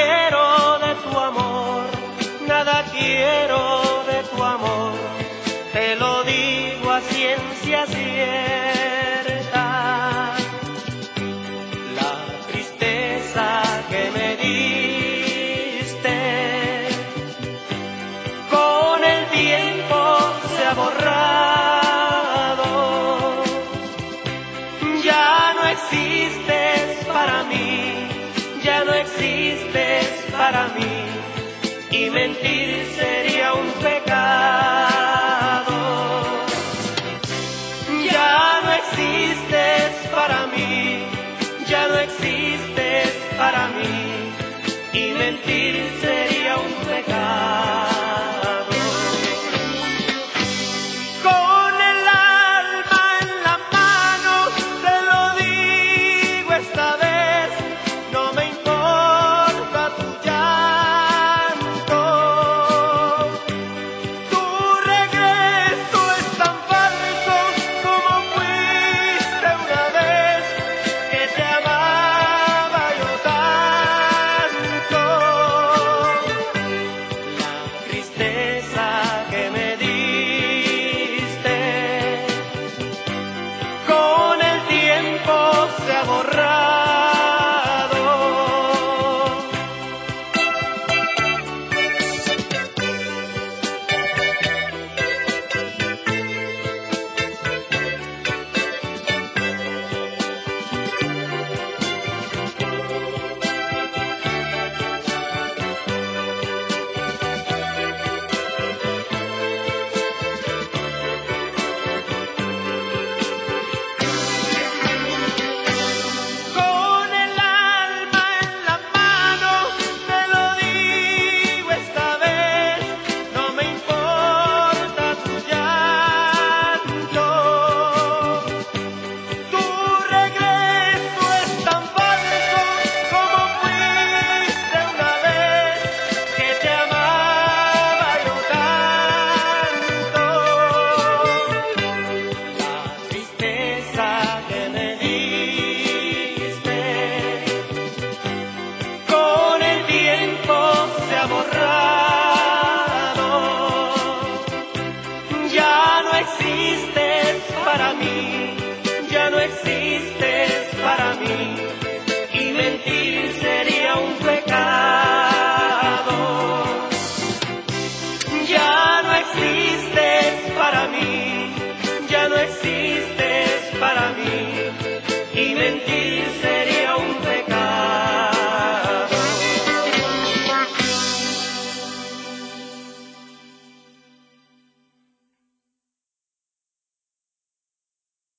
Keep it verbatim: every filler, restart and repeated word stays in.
quiero de tu amor, nada quiero de tu amor, te lo digo a ciencia cierta. La tristeza que me diste con el tiempo se ha borrado, ya no existes para mí, ya no existes para mí, y mentir sería un pecado.